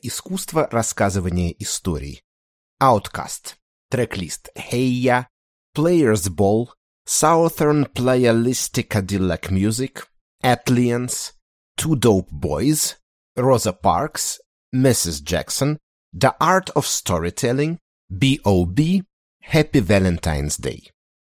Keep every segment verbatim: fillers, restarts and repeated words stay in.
искусство рассказывания историй. Outcast. Трек-лист Hey Ya, Players Ball, Southern Playalistic Cadillac Music, Atlians, Two Dope Boys, Rosa Parks, миссис Jackson, The Art of Storytelling, би о би, Happy Valentine's Day.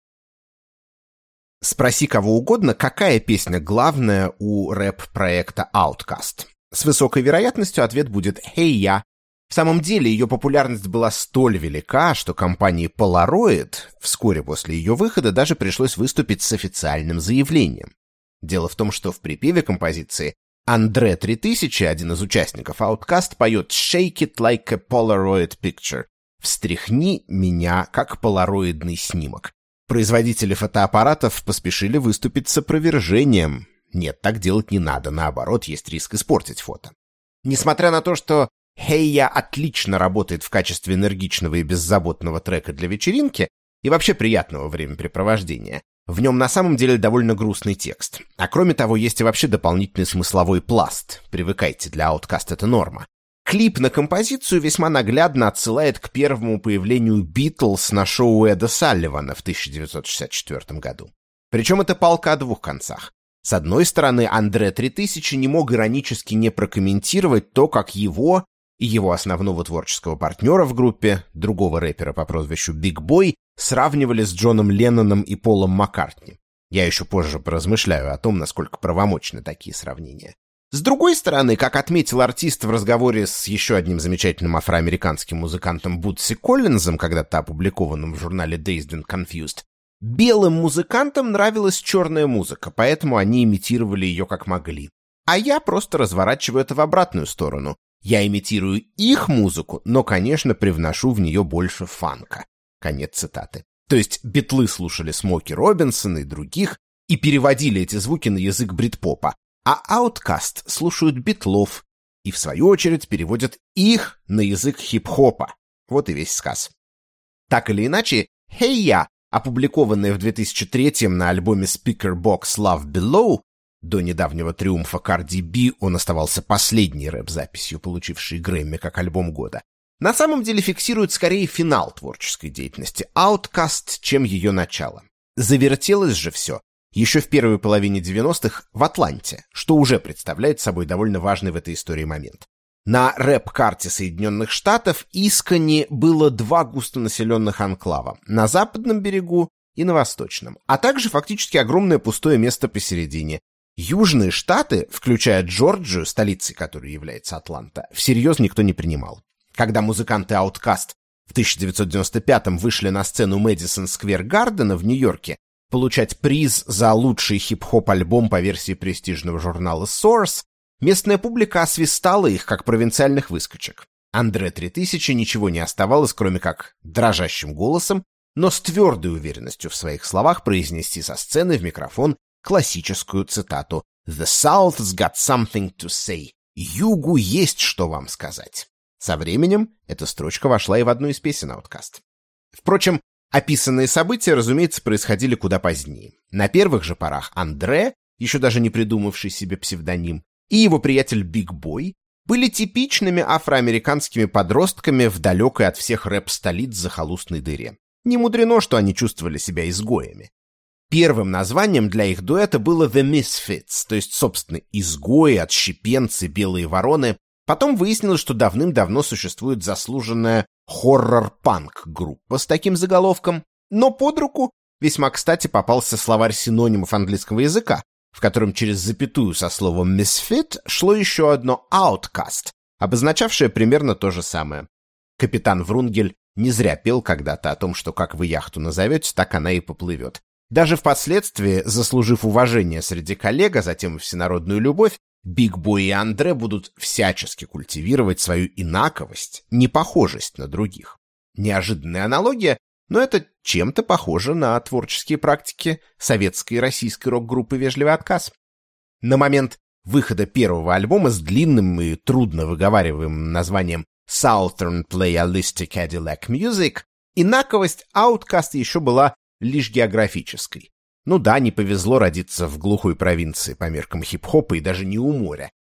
Спроси кого угодно, какая песня главная у рэп-проекта Outkast. С высокой вероятностью ответ будет «Hey Ya». В самом деле ее популярность была столь велика, что компании Polaroid вскоре после ее выхода даже пришлось выступить с официальным заявлением. Дело в том, что в припеве композиции Андре три тысячи, один из участников Outkast, поет «Shake it like a Polaroid picture» — «Встряхни меня, как полароидный снимок». Производители фотоаппаратов поспешили выступить с опровержением. Нет, так делать не надо, наоборот, есть риск испортить фото. Несмотря на то, что «Hey Ya» отлично работает в качестве энергичного и беззаботного трека для вечеринки и вообще приятного времяпрепровождения, в нем на самом деле довольно грустный текст. А кроме того, есть и вообще дополнительный смысловой пласт. Привыкайте, для Outkast это норма. Клип на композицию весьма наглядно отсылает к первому появлению Битлз на шоу Эда Салливана в тысяча девятьсот шестьдесят четвёртом году. Причем это палка о двух концах. С одной стороны, Андре три тысячи не мог иронически не прокомментировать то, как его и его основного творческого партнера в группе, другого рэпера по прозвищу Биг Бой, сравнивали с Джоном Ленноном и Полом Маккартни. Я еще позже поразмышляю о том, насколько правомочны такие сравнения. С другой стороны, как отметил артист в разговоре с еще одним замечательным афроамериканским музыкантом Бутси Коллинзом, когда-то опубликованным в журнале Dazed and Confused, белым музыкантам нравилась черная музыка, поэтому они имитировали ее как могли. А я просто разворачиваю это в обратную сторону. Я имитирую их музыку, но, конечно, привношу в нее больше фанка. Конец цитаты. То есть битлы слушали Смоки Робинсона и других и переводили эти звуки на язык брит-попа, а Outkast слушают битлов и, в свою очередь, переводят их на язык хип-хопа. Вот и весь сказ. Так или иначе, «Hey Ya», опубликованная в две тысячи третьем на альбоме Speakerboxxx Love Below, до недавнего триумфа Cardi B он оставался последней рэп-записью, получившей Грэмми как альбом года, на самом деле фиксирует скорее финал творческой деятельности Outkast, чем ее начало. Завертелось же все еще в первой половине девяностых в Атланте, что уже представляет собой довольно важный в этой истории момент. На рэп-карте Соединенных Штатов искони было два густонаселенных анклава — на западном берегу и на восточном, а также фактически огромное пустое место посередине. Южные штаты, включая Джорджию, столицей которой является Атланта, всерьез никто не принимал. Когда музыканты Outkast в тысяча девятьсот девяносто пятом вышли на сцену Мэдисон Сквер Гардена в Нью-Йорке получать приз за лучший хип-хоп-альбом по версии престижного журнала Source, местная публика освистала их, как провинциальных выскочек. Андре три тысячи ничего не оставалось, кроме как дрожащим голосом, но с твердой уверенностью в своих словах произнести со сцены в микрофон классическую цитату «The South's got something to say». «Югу есть что вам сказать». Со временем эта строчка вошла и в одну из песен Outkast. Впрочем, описанные события, разумеется, происходили куда позднее. На первых же порах Андре, еще даже не придумавший себе псевдоним, и его приятель Биг Бой были типичными афроамериканскими подростками в далекой от всех рэп-столиц захолустной дыре. Не мудрено, что они чувствовали себя изгоями. Первым названием для их дуэта было The Misfits, то есть, собственно, изгои, отщепенцы, белые вороны. Потом выяснилось, что давным-давно существует заслуженная хоррор-панк-группа с таким заголовком, но под руку весьма кстати попался словарь синонимов английского языка, в котором через запятую со словом «misfit» шло еще одно «outcast», обозначавшее примерно то же самое. Капитан Врунгель не зря пел когда-то о том, что как вы яхту назовете, так она и поплывет. Даже впоследствии, заслужив уважение среди коллег, а затем и всенародную любовь, Биг Бой и Андре будут всячески культивировать свою инаковость, непохожесть на других. Неожиданная аналогия, но это чем-то похоже на творческие практики советской и российской рок-группы «Вежливый отказ». На момент выхода первого альбома с длинным и трудно выговариваемым названием Southern Playalistic Cadillac Music инаковость Outkast еще была лишь географической. Ну да, не повезло родиться в глухой провинции по меркам хип-хопа и даже не у моря.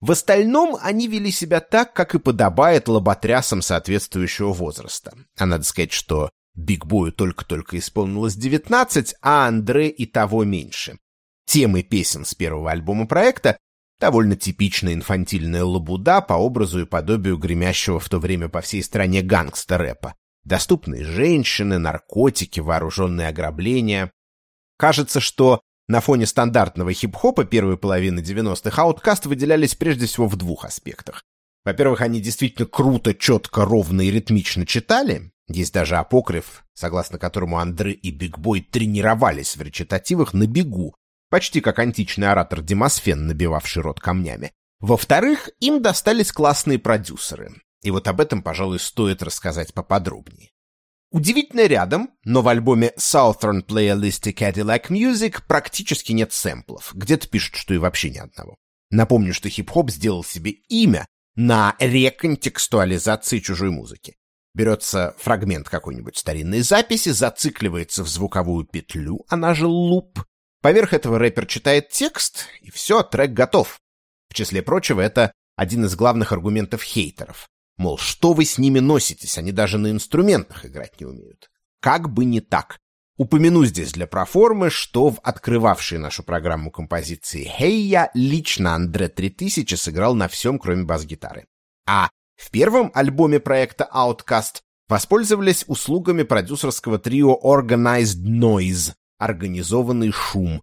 В остальном они вели себя так, как и подобает лоботрясам соответствующего возраста. А надо сказать, что Биг Бою только-только исполнилось девятнадцать, а Андре и того меньше. Темы песен с первого альбома проекта — довольно типичная инфантильная лабуда по образу и подобию гремящего в то время по всей стране гангстер-рэпа. Доступные женщины, наркотики, вооруженные ограбления. Кажется, что на фоне стандартного хип-хопа первой половины девяностых Outkast выделялись прежде всего в двух аспектах. Во-первых, они действительно круто, четко, ровно и ритмично читали. Есть даже апокриф, согласно которому Андре и Биг Бой тренировались в речитативах на бегу, почти как античный оратор Демосфен, набивавший рот камнями. Во-вторых, им достались классные продюсеры. И вот об этом, пожалуй, стоит рассказать поподробнее. Удивительно рядом, но в альбоме Southern Playalistic Cadillac Music практически нет сэмплов. Где-то пишут, что и вообще ни одного. Напомню, что хип-хоп сделал себе имя на реконтекстуализации чужой музыки. Берется фрагмент какой-нибудь старинной записи, зацикливается в звуковую петлю, она же луп. Поверх этого рэпер читает текст, и все, трек готов. В числе прочего, это один из главных аргументов хейтеров. Мол, что вы с ними носитесь, они даже на инструментах играть не умеют. Как бы не так. Упомяну здесь для проформы, что в открывавшей нашу программу композиции «Hey Ya» лично Андре три тысячи сыграл на всем, кроме бас-гитары. А в первом альбоме проекта Outkast воспользовались услугами продюсерского трио Organized Noise, организованный шум.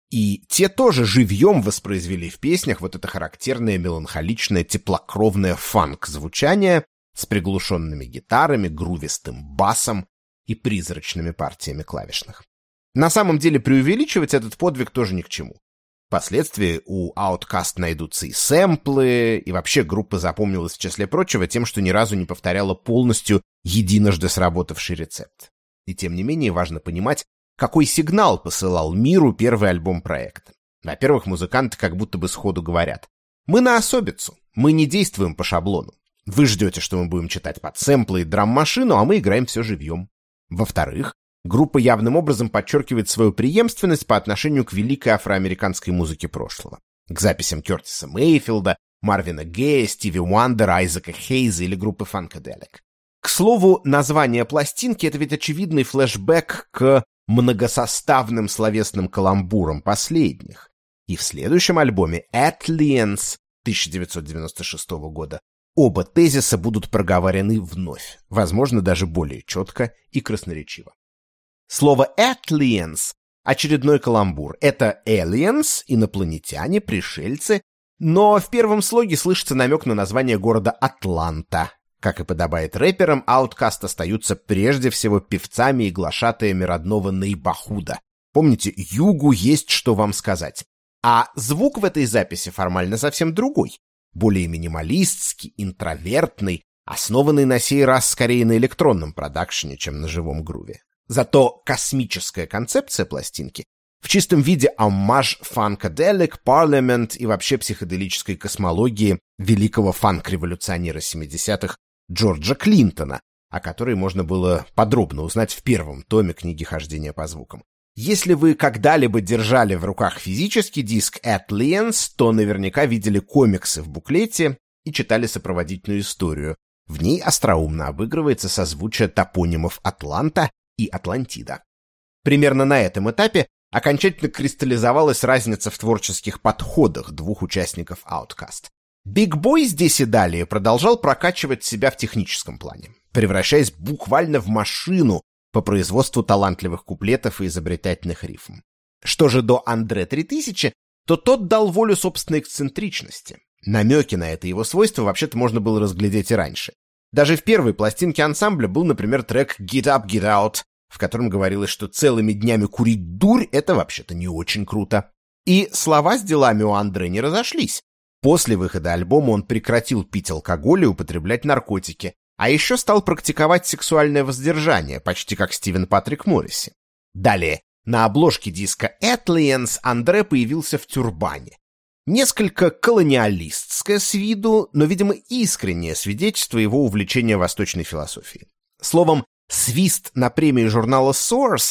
И те тоже живьем воспроизвели в песнях вот это характерное меланхоличное теплокровное фанк-звучание с приглушенными гитарами, грувистым басом и призрачными партиями клавишных. На самом деле преувеличивать этот подвиг тоже ни к чему. Впоследствии у Outkast найдутся и сэмплы, и вообще группа запомнилась в числе прочего тем, что ни разу не повторяла полностью единожды сработавший рецепт. И тем не менее важно понимать, какой сигнал посылал миру первый альбом проекта. Во-первых, музыканты как будто бы сходу говорят: мы на особицу, мы не действуем по шаблону. Вы ждете, что мы будем читать под сэмплы и драм-машину, а мы играем все живьем. Во-вторых, группа явным образом подчеркивает свою преемственность по отношению к великой афроамериканской музыке прошлого. К записям Кертиса Мейфилда, Марвина Гея, Стиви Уандера, Айзека Хейза или группы Funkadelic. К слову, название пластинки — это ведь очевидный флешбэк к многосоставным словесным каламбурам последних. И в следующем альбоме «Atlians» тысяча девятьсот девяносто шестого года оба тезиса будут проговорены вновь, возможно, даже более четко и красноречиво. Слово «Atlians» — очередной каламбур. Это «aliens», инопланетяне, пришельцы, но в первом слоге слышится намек на название города Атланта. Как и подобает рэперам, Outkast остаются прежде всего певцами и глашатаями родного нейбахуда. Помните, югу есть что вам сказать. А звук в этой записи формально совсем другой. Более минималистский, интровертный, основанный на сей раз скорее на электронном продакшене, чем на живом груве. Зато космическая концепция пластинки в чистом виде оммаж Funkadelic, Parliament и вообще психоделической космологии великого фанк-революционера семидесятых Джорджа Клинтона, о которой можно было подробно узнать в первом томе книги «Хождение по звукам». Если вы когда-либо держали в руках физический диск «Atlians», то наверняка видели комиксы в буклете и читали сопроводительную историю. В ней остроумно обыгрывается созвучие топонимов Атланта и Атлантида. Примерно на этом этапе окончательно кристаллизовалась разница в творческих подходах двух участников Outkast. Биг Бой здесь и далее продолжал прокачивать себя в техническом плане, превращаясь буквально в машину по производству талантливых куплетов и изобретательных рифм. Что же до Андре три тысячи, то тот дал волю собственной эксцентричности. Намеки на это его свойство вообще-то можно было разглядеть и раньше. Даже в первой пластинке ансамбля был, например, трек «Get Up, Get Out», в котором говорилось, что целыми днями курить дурь — это вообще-то не очень круто. И слова с делами у Андре не разошлись. После выхода альбома он прекратил пить алкоголь и употреблять наркотики, а еще стал практиковать сексуальное воздержание, почти как Стивен Патрик Морриси. Далее, на обложке диска «Atlians» Андре появился в тюрбане. Несколько колониалистское с виду, но, видимо, искреннее свидетельство его увлечения восточной философией. Словом, свист на премии журнала Source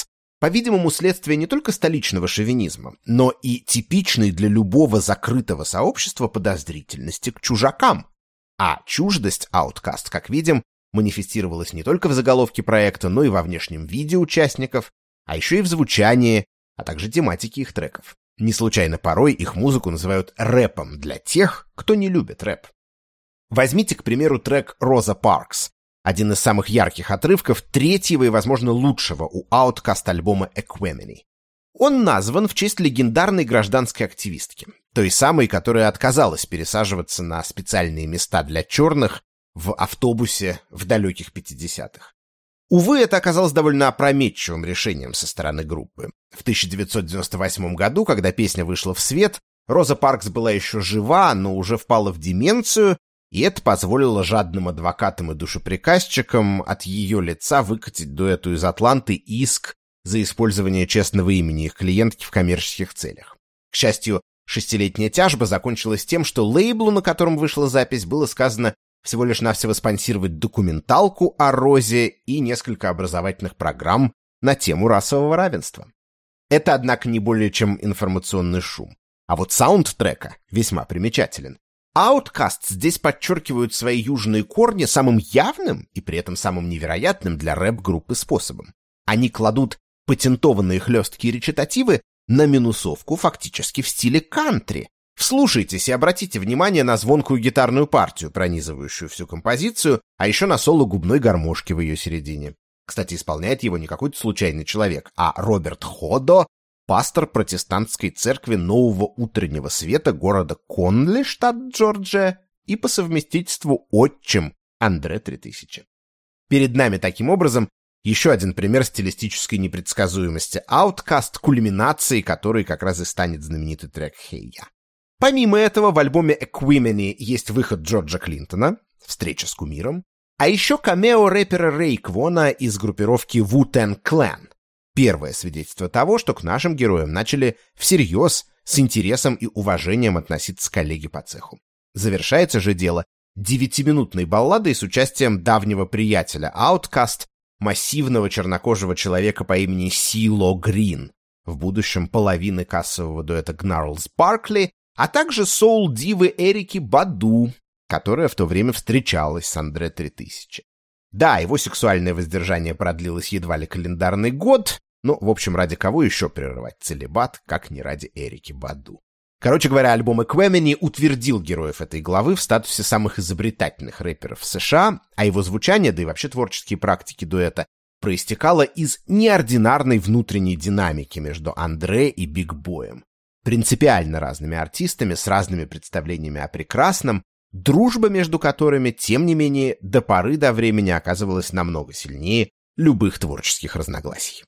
По-видимому, следствие не только столичного шовинизма, но и типичной для любого закрытого сообщества подозрительности к чужакам. А чуждость Outkast, как видим, манифестировалась не только в заголовке проекта, но и во внешнем виде участников, а еще и в звучании, а также тематике их треков. Не случайно порой их музыку называют рэпом для тех, кто не любит рэп. Возьмите, к примеру, трек «Роза Паркс», один из самых ярких отрывков третьего и, возможно, лучшего у Outkast альбома «Equemini». Он назван в честь легендарной гражданской активистки, той самой, которая отказалась пересаживаться на специальные места для черных в автобусе в далеких пятидесятых. Увы, это оказалось довольно опрометчивым решением со стороны группы. В тысяча девятьсот девяносто восьмом году, когда песня вышла в свет, Роза Паркс была еще жива, но уже впала в деменцию, и это позволило жадным адвокатам и душеприказчикам от ее лица выкатить дуэту из Атланты иск за использование честного имени их клиентки в коммерческих целях. К счастью, шестилетняя тяжба закончилась тем, что лейблу, на котором вышла запись, было сказано всего лишь навсего спонсировать документалку о Розе и несколько образовательных программ на тему расового равенства. Это, однако, не более чем информационный шум. А вот саунд трека весьма примечателен. Outkast здесь подчеркивают свои южные корни самым явным и при этом самым невероятным для рэп-группы способом. Они кладут патентованные хлесткие речитативы на минусовку фактически в стиле кантри. Вслушайтесь и обратите внимание на звонкую гитарную партию, пронизывающую всю композицию, а еще на соло губной гармошки в ее середине. Кстати, исполняет его не какой-то случайный человек, а Роберт Ходо, пастор протестантской церкви Нового Утреннего Света города Конли, штат Джорджия, и по совместительству отчим Андре три тысячи. Перед нами, таким образом, еще один пример стилистической непредсказуемости Outkast, кульминацией которой как раз и станет знаменитый трек «Hey Ya». Помимо этого, в альбоме «Equemini» есть выход Джорджа Клинтона, встреча с кумиром, а еще камео рэпера Рейквона из группировки Wu-Tang Clan. Первое свидетельство того, что к нашим героям начали всерьез, с интересом и уважением относиться коллеги по цеху. Завершается же дело девятиминутной балладой с участием давнего приятеля Outkast, массивного чернокожего человека по имени Сило Грин, в будущем половины кассового дуэта Gnarls Barkley, а также соул-дивы Эрики Баду, которая в то время встречалась с Андре три тысячи. Да, его сексуальное воздержание продлилось едва ли календарный год, но, в общем, ради кого еще прерывать целибат, как не ради Эрики Баду. Короче говоря, альбом «Equemini» утвердил героев этой главы в статусе самых изобретательных рэперов в США, а его звучание, да и вообще творческие практики дуэта, проистекало из неординарной внутренней динамики между Андре и Биг Боем. Принципиально разными артистами с разными представлениями о прекрасном, дружба между которыми, тем не менее, до поры до времени оказывалась намного сильнее любых творческих разногласий.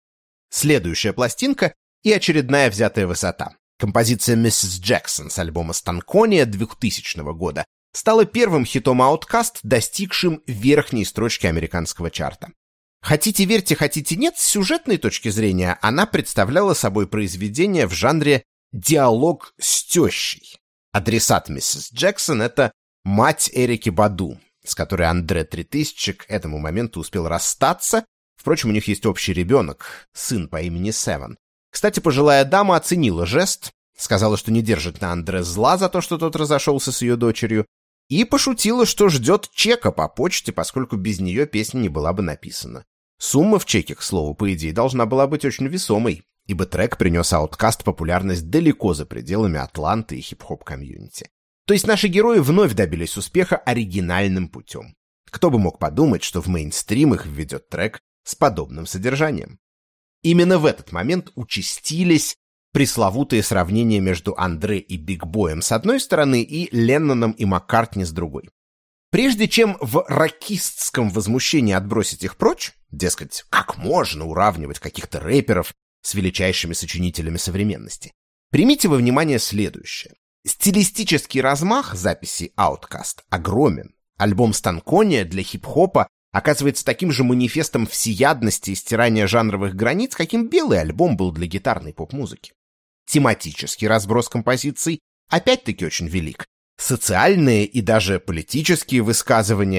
Следующая пластинка и очередная взятая высота. Композиция «миссис Джексон» с альбома «Станкония» двухтысячного года стала первым хитом Outkast, достигшим верхней строчки американского чарта. Хотите верьте, хотите нет, с сюжетной точки зрения она представляла собой произведение в жанре «диалог с тещей». Адресат миссис Джексон — это мать Эрики Баду, с которой Андре три тысячи к этому моменту успел расстаться. Впрочем, у них есть общий ребенок, сын по имени Севен. Кстати, пожилая дама оценила жест, сказала, что не держит на Андре зла за то, что тот разошелся с ее дочерью, и пошутила, что ждет чека по почте, поскольку без нее песня не была бы написана. Сумма в чеке, к слову, по идее, должна была быть очень весомой, ибо трек принес Outkast популярность далеко за пределами Атланты и хип-хоп-комьюнити. То есть наши герои вновь добились успеха оригинальным путем. Кто бы мог подумать, что в мейнстрим их введет трек с подобным содержанием. Именно в этот момент участились пресловутые сравнения между Андре и Биг Боем с одной стороны и Ленноном и Маккартни с другой. Прежде чем в рокистском возмущении отбросить их прочь, дескать, как можно уравнивать каких-то рэперов с величайшими сочинителями современности, примите во внимание следующее. Стилистический размах записей Outkast огромен. Альбом «Станкония» для хип-хопа оказывается таким же манифестом всеядности и стирания жанровых границ, каким белый альбом был для гитарной поп-музыки. Тематический разброс композиций опять-таки очень велик. Социальные и даже политические высказывания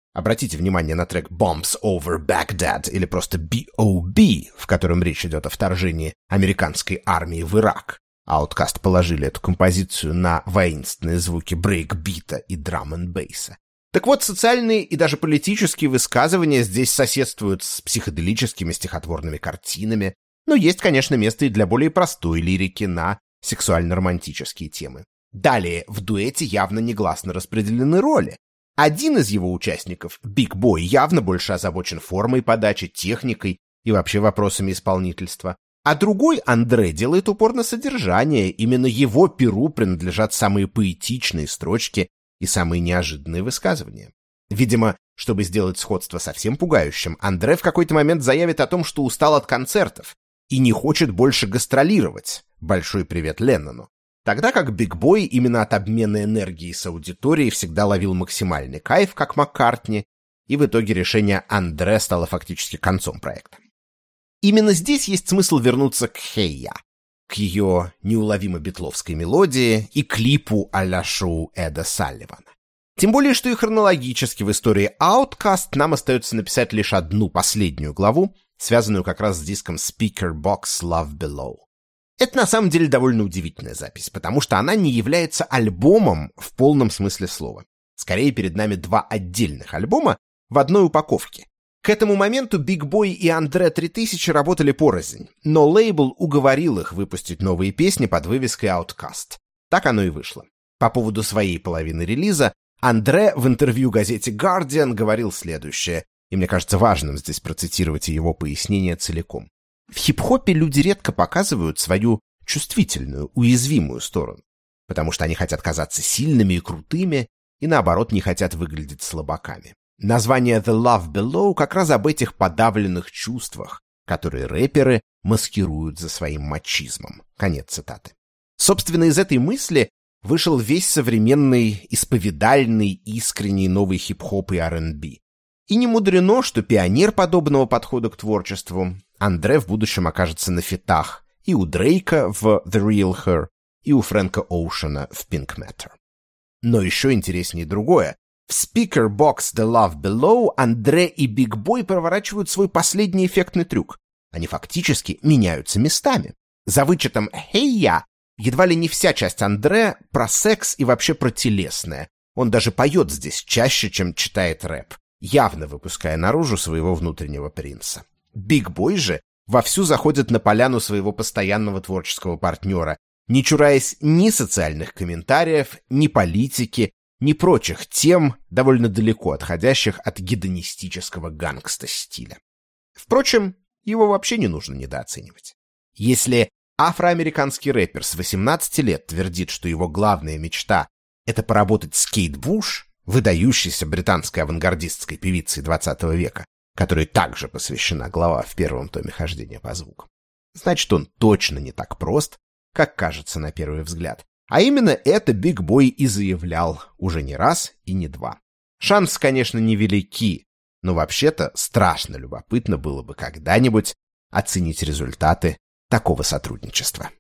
Обратите внимание на трек «Bombs over Baghdad» или просто «би о би», в котором речь идет о вторжении американской армии в Ирак. Outkast положили эту композицию на воинственные звуки брейкбита и драм-н-бейса. Так вот, социальные и даже политические высказывания здесь соседствуют с психоделическими стихотворными картинами, но есть, конечно, место и для более простой лирики на сексуально-романтические темы. Далее, в дуэте явно негласно распределены роли. Один из его участников, Big Boy, явно больше озабочен формой подачи, техникой и вообще вопросами исполнительства. А другой, Андре, делает упор на содержание. Именно его перу принадлежат самые поэтичные строчки и самые неожиданные высказывания. Видимо, чтобы сделать сходство совсем пугающим, Андре в какой-то момент заявит о том, что устал от концертов и не хочет больше гастролировать. Большой привет Леннону. Тогда как Биг Бой именно от обмена энергией с аудиторией всегда ловил максимальный кайф, как Маккартни, и в итоге решение Андре стало фактически концом проекта. Именно здесь есть смысл вернуться к «Hey Ya», к ее неуловимо битловской мелодии и клипу а-ля шоу Эда Салливана. Тем более, что и хронологически в истории Outkast нам остается написать лишь одну последнюю главу, связанную как раз с диском Speaker Box Love Below. Это на самом деле довольно удивительная запись, потому что она не является альбомом в полном смысле слова. Скорее, перед нами два отдельных альбома в одной упаковке. К этому моменту Big Boy и Андре три тысячи работали порознь, но лейбл уговорил их выпустить новые песни под вывеской Outkast. Так оно и вышло. По поводу своей половины релиза Андре в интервью газете Guardian говорил следующее, и мне кажется важным здесь процитировать его пояснение целиком. В хип-хопе люди редко показывают свою чувствительную, уязвимую сторону, потому что они хотят казаться сильными и крутыми, и наоборот не хотят выглядеть слабаками. Название «The Love Below» как раз об этих подавленных чувствах, которые рэперы маскируют за своим мачизмом. Конец цитаты. Собственно, из этой мысли вышел весь современный, исповедальный, искренний новый хип-хоп и ар энд би. И не мудрено, что пионер подобного подхода к творчеству Андре в будущем окажется на фитах и у Дрейка в The Real Her, и у Фрэнка Оушена в Pink Matter. Но еще интереснее другое. В Speaker Box The Love Below Андре и Big Boy проворачивают свой последний эффектный трюк. Они фактически меняются местами. За вычетом «Hey Ya» едва ли не вся часть Андре про секс и вообще про телесное. Он даже поет здесь чаще, чем читает рэп, явно выпуская наружу своего внутреннего принца. Big Boy же вовсю заходит на поляну своего постоянного творческого партнера, не чураясь ни социальных комментариев, ни политики, ни прочих тем, довольно далеко отходящих от гедонистического гангста-стиля. Впрочем, его вообще не нужно недооценивать. Если афроамериканский рэпер с восемнадцати лет твердит, что его главная мечта — это поработать с Кейт Буш, выдающейся британской авангардистской певицей двадцатого века, которой также посвящена глава в первом томе «Хождения по звукам», значит, он точно не так прост, как кажется на первый взгляд. А именно это Big Boy и заявлял уже не раз и не два. Шансы, конечно, невелики, но вообще-то страшно любопытно было бы когда-нибудь оценить результаты такого сотрудничества.